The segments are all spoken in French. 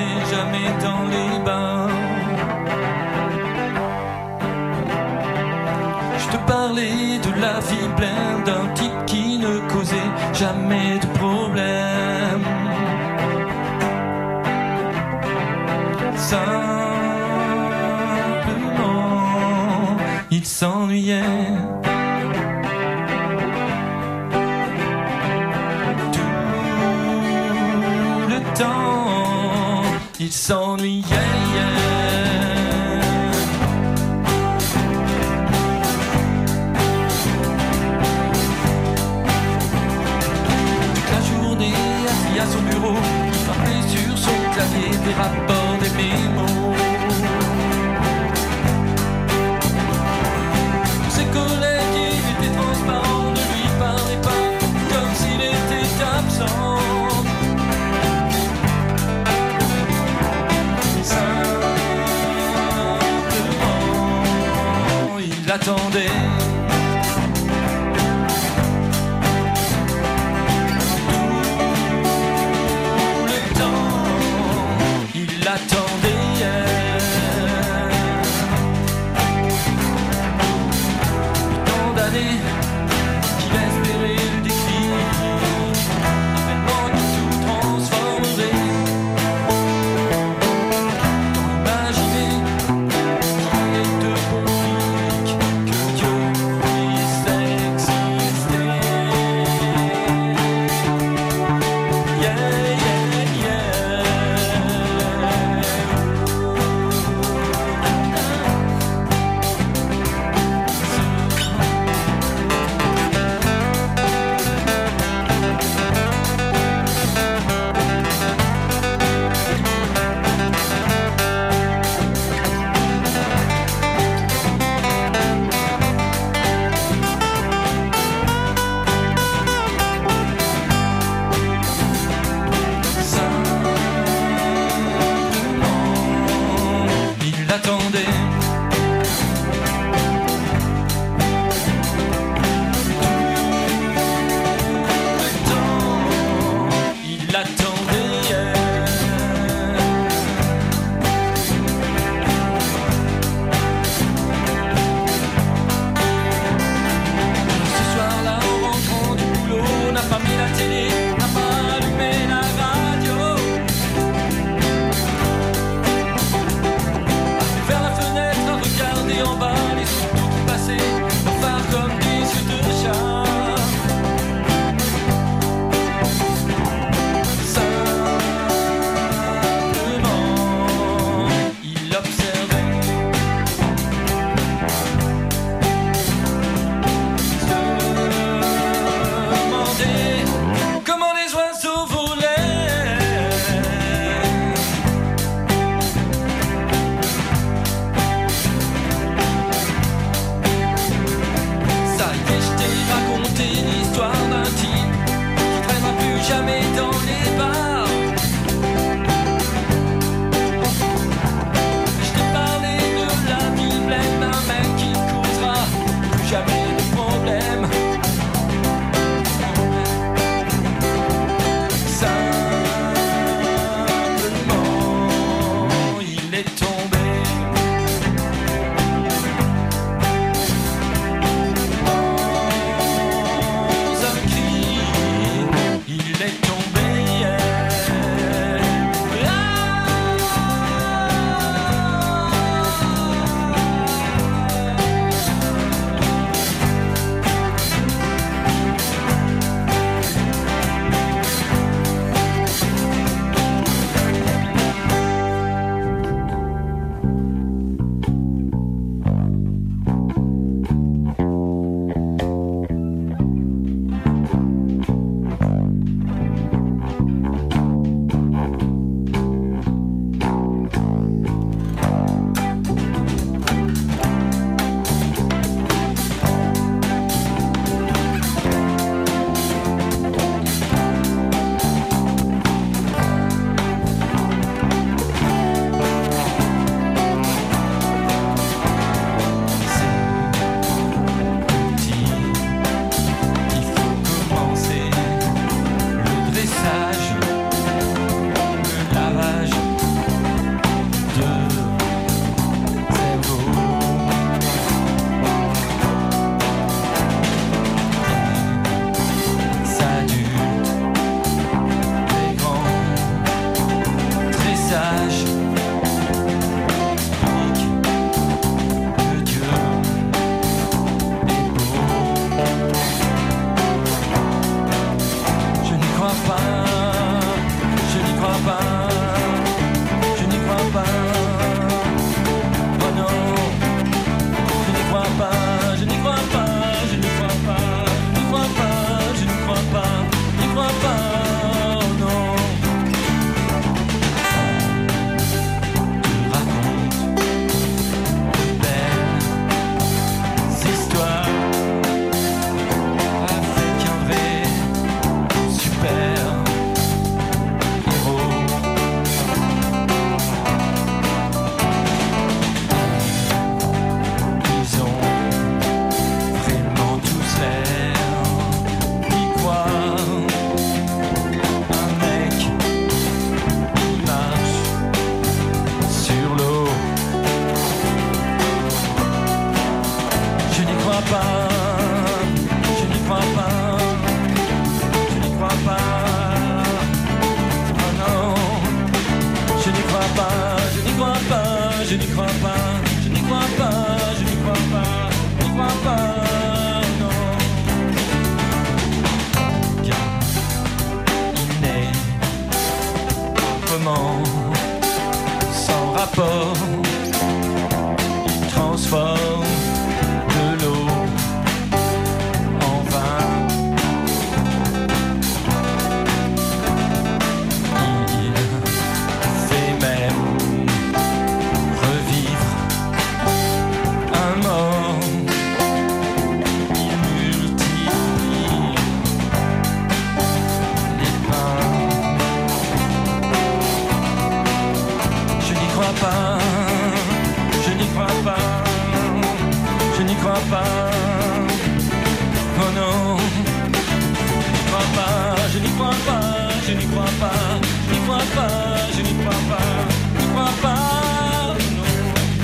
jamais dans les bars. Je te parlais de la vie pleine d'un type qui ne causait jamais de problème. Simplement, il s'ennuyait. Il s'ennuyait. Toute la journée, assis à son bureau, il frappait sur son clavier des rapports, des mémos. Pour ses collègues, il était transparent, ne lui parlait pas comme s'il était absent. Attendez. Tout le temps, il attendait. Tant d'années qu'il espérait le déclic, maintenant que tout transformerait. Tant imaginer qu'il est de bon flic, que Dieu je n'y crois pas, je n'y crois pas, je n'y crois pas, je n'y crois pas, non. Car il n'est comment, sans rapport, il transforme de l'eau en vin. Il fait même revivre un mort. Il multiplie les pains. Je n'y crois pas, je n'y crois pas, je n'y crois pas. Oh non, je n'y crois pas, je n'y crois pas, je n'y crois pas, je n'y crois pas, je n'y crois pas, je n'y crois pas. Non.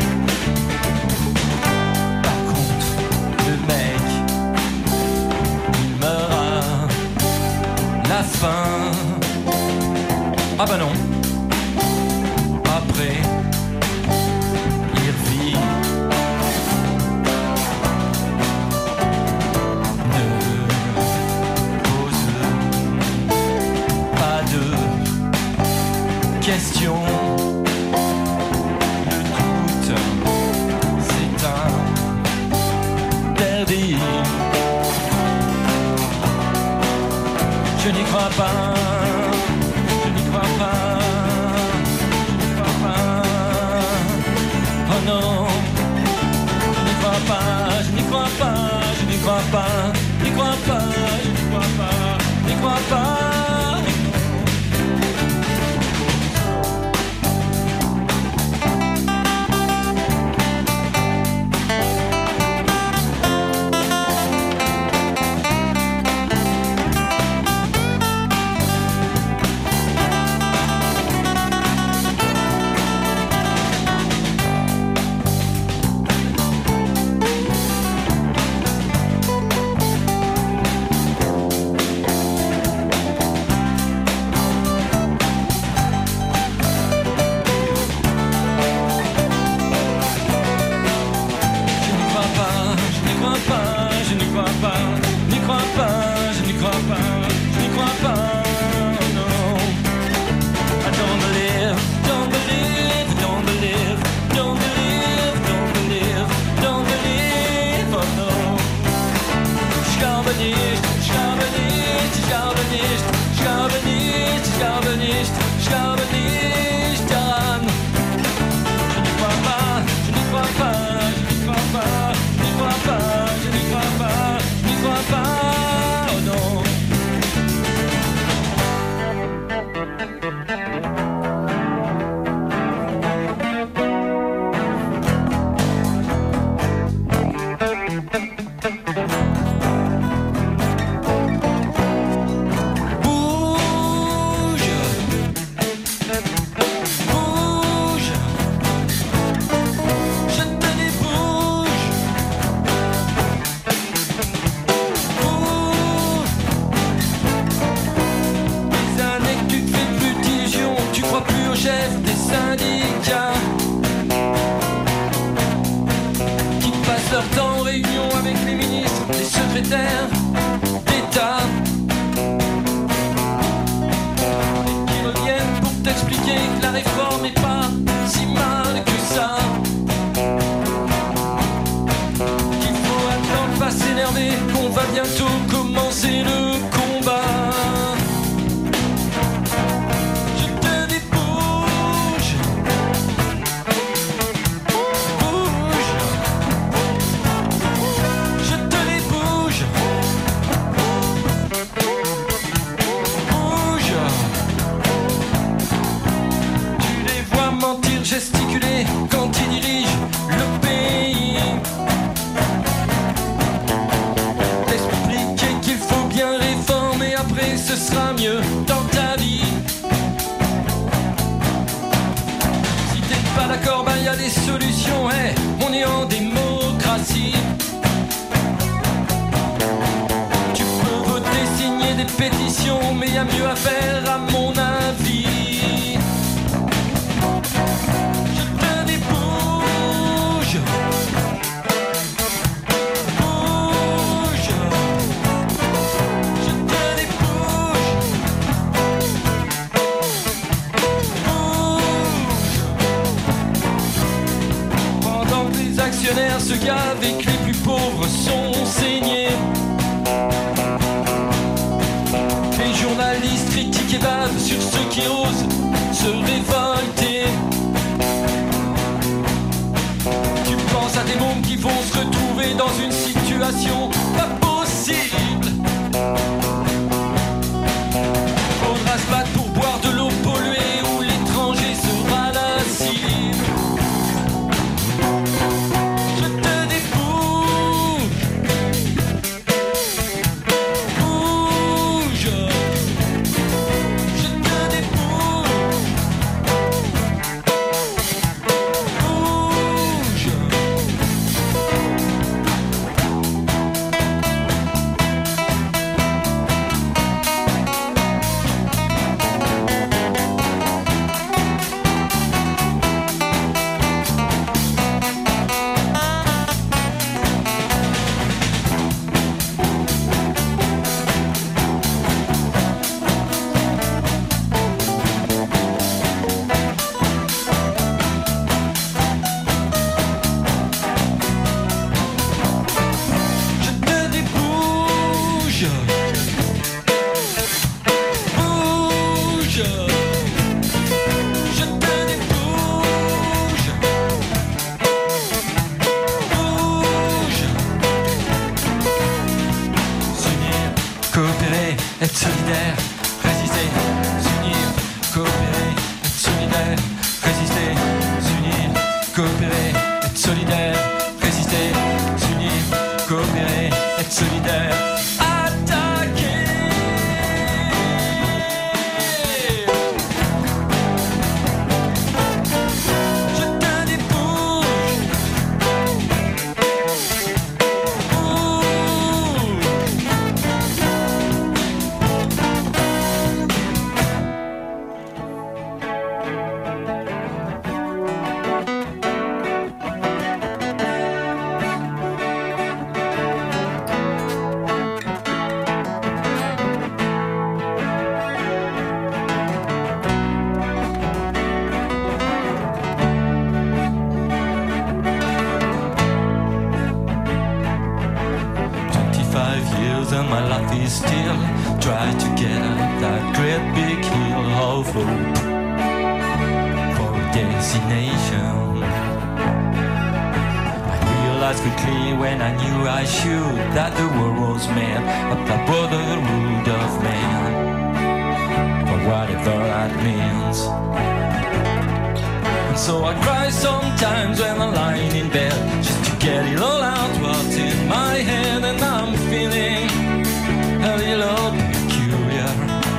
Par contre, le mec, il meurt à la fin. Ah bah non. Après, il revit. Ne pose pas de questions. Le doute, c'est interdit. Je n'y crois pas, je n'y crois pas. Oh non, je n'y crois pas, je n'y crois pas, je n'y crois pas, je n'y crois pas, je n'y crois pas, je n'y crois pas. mais y a mieux à faire à mon avis. Je te dépose. fonctionnaires se gavent et que les plus pauvres sont saignés. Les journalistes critiquent et bavent sur ceux qui osent se révolter. Tu penses à des mômes qui vont se retrouver dans une situation pas possible. Faudra se battre pour boire de l'eau polluée où l'étranger sera la cible. Je te débouche, bouge. Je te débouche, bouge. Être solidaire, résister, s'unir, coopérer, être solidaire, résister, s'unir, coopérer, être solidaire, résister, s'unir, coopérer, être solidaire, attaquer. Je te débouche, and my life is still try to get up that great big hill of hope for a destination. I realized quickly when I knew I should that the world was made of the brotherhood of man, for whatever that means. And so I cry sometimes when I'm lying in bed just to get it all out what's in my head, and I'm feeling a little peculiar.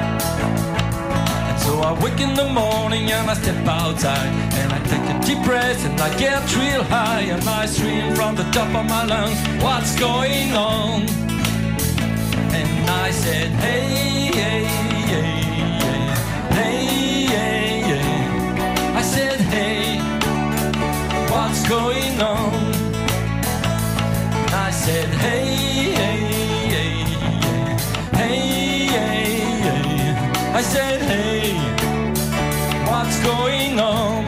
And so I wake in the morning and I step outside and I take a deep breath and I get real high and I scream from the top of my lungs, what's going on? And I said, hey, hey, hey, hey, hey, hey, hey. I said, hey, what's going on? And I said, hey, hey, hey, hey, hey, hey. I said, hey, what's going on?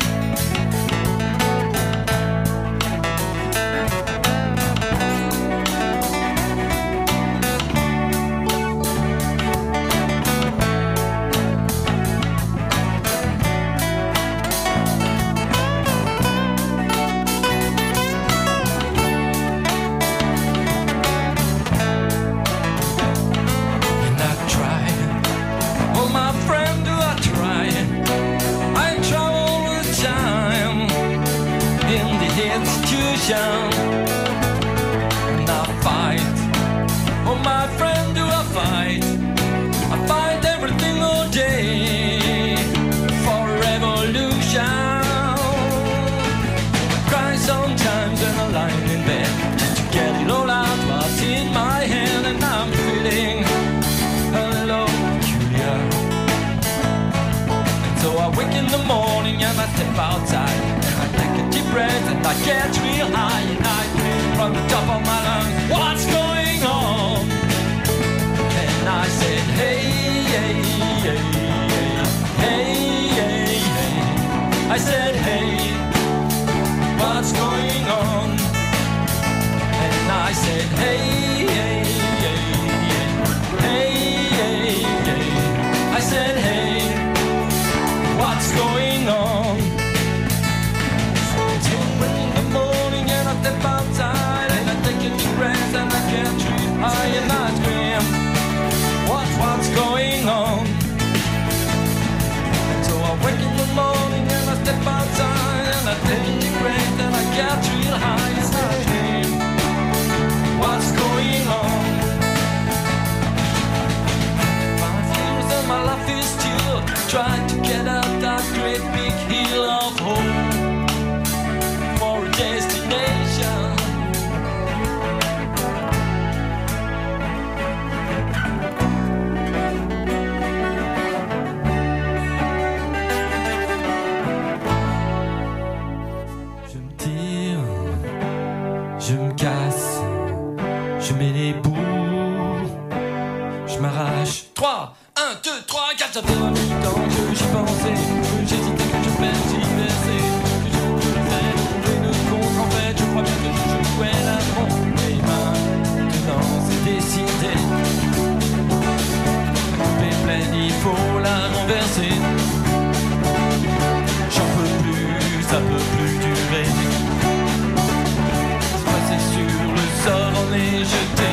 And I fight, oh my friend, do I fight? I fight everything all day for revolution. I cry sometimes when I'm lying in bed just to get it all out what's in my head, and I'm feeling a little peculiar. And so I wake in the morning and I step outside and I take a deep breath and I get real high and I scream from the top of my lungs, what's going on? And I said, hey, hey, hey, hey, hey, hey, hey. I said, hey, what's what's going on? And I said, hey, hey, hey, hey, hey, hey. I said, hey, what's going on? It's 1 in the morning and I step outside and I take a deep breath and I can't breathe high and I scream, what's going on? And so I wake in the morning and I step outside and I take a deep breath and I get real high and I scream, what's going on? My fears and my life is still trying to get up that great big hill of hope for a destination. Je me tire, je me casse, je mets les bouts, je m'arrache. 3, 1, 2, 3, 4, ça fait 20 minutes que j'y pensais, que j'hésitais, que je persévérais, que je faisais trouver le compte. En fait, je crois bien que je jouais la trompe. Et maintenant, c'est décidé. La coupe est pleine, il faut la renverser. J'en peux plus, ça peut plus durer. C'est passé sur le sort, on est jeté.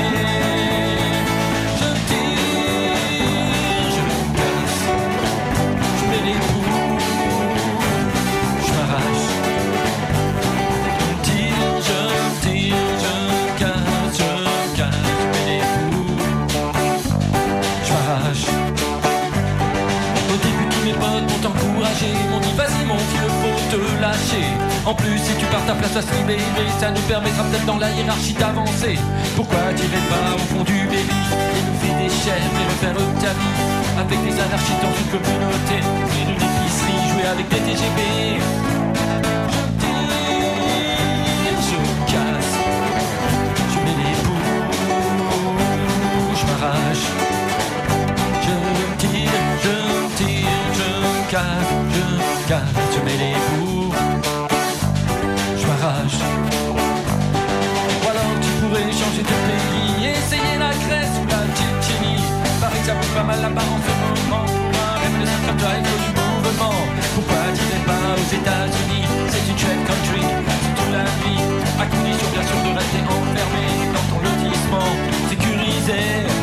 M'ont dit vas-y mon vieux, faut te lâcher. En plus si tu pars ta place à se libérer, ça nous permettra peut-être dans la hiérarchie d'avancer. Pourquoi t'irais pas au fond du baby et nous faire des chèvres et refaire ta vie avec des anarchistes dans une communauté, faire une épicerie, jouer avec des TGV. Je tire, je casse, je mets les bouts, je m'arrache. Je tire, je casse, je mets les bouts, je m'arrache. Ou alors tu pourrais changer de pays, essayer la Grèce ou la Tchétchénie. Paraît que ça vaut pas mal là-bas en ce moment. Pour un rêve de subscribe du mouvement. Pourquoi t'irais pas aux États-Unis? C'est une chouette country, c'est toute la vie, à condition bien sûr de rester enfermé dans ton lotissement sécurisé.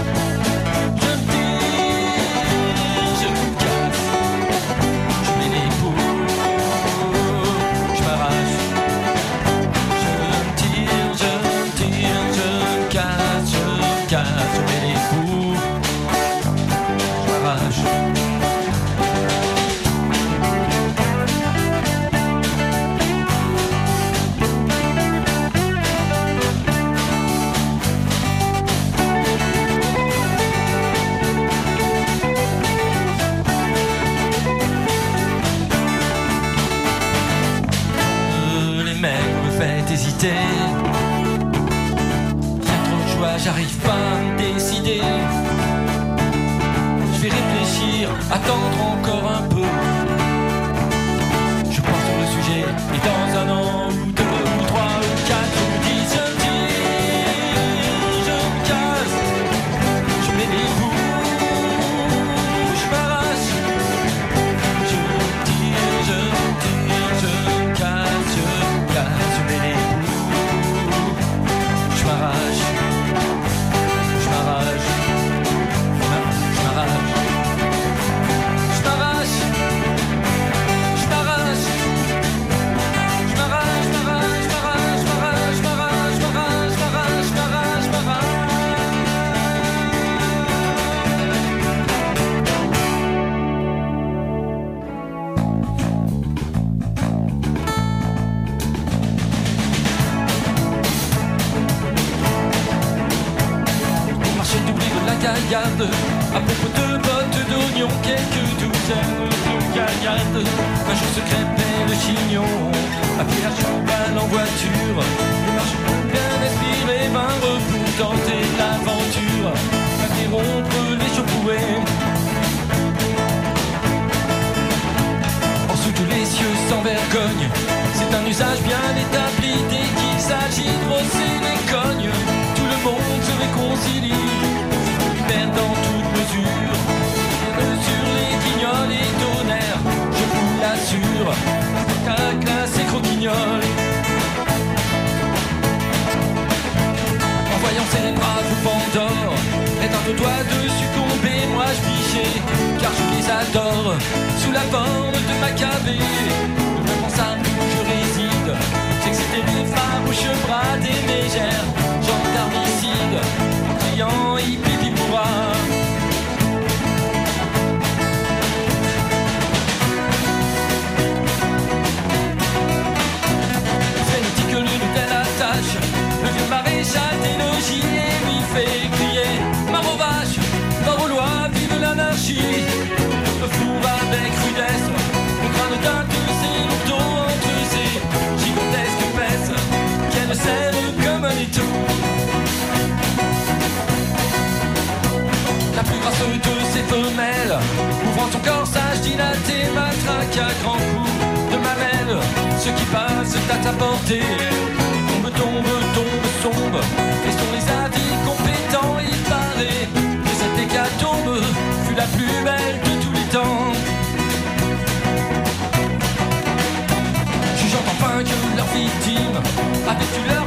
Hésiter. Y'a trop de joie, j'arrive pas à me décider. Je vais réfléchir, attendre encore un peu. Je pense sur le sujet et dans un an ou 2 ou 3 ou 4 je me dis je tire, je me casse, je mets les bouts, je m'arrache. Je tire, je casse, je mets les je m'arrache, je m'arrache, je m'arrache, je m'arrache, je m'arrache, je m'arrache, je m'arrache, je m'arrache, je m'arrache, je m'arrache, je m'arrache, je m'arrache. Gaillarde, à propos de bottes d'oignons, quelques douzaines de gaillardes. Un jour se crêpait le chignon, après la cheval en voiture. Les marches bien inspirées, vinrent pour tenter l'aventure, interrompre l'échauffourée. En sous tous les cieux sans vergogne, c'est un usage bien établi. car je les adore, sous la forme de Maccabée. Le responsable où je réside, c'est que c'était les farouches bras des mégères, gendarmicides, criant hippie pourra. Le vieux maréchal des logis lui fait crier mort aux vaches, mort aux lois, vive l'anarchie. Le four avec rudesse, le crâne d'un de ses lourdeaux entre ses gigantesques fesses, qu'elle serre comme un étau. La plus grasse de ses femelles, ouvrant son corsage dilaté, matraque à grands coups de mamelle. Ceux qui passent à ta portée tombe, sombre, et sont les avis compétents, il paraît que cette hécatombe fut la plus belle de tous les temps. Jugeant enfin que leurs victimes avaient eu leur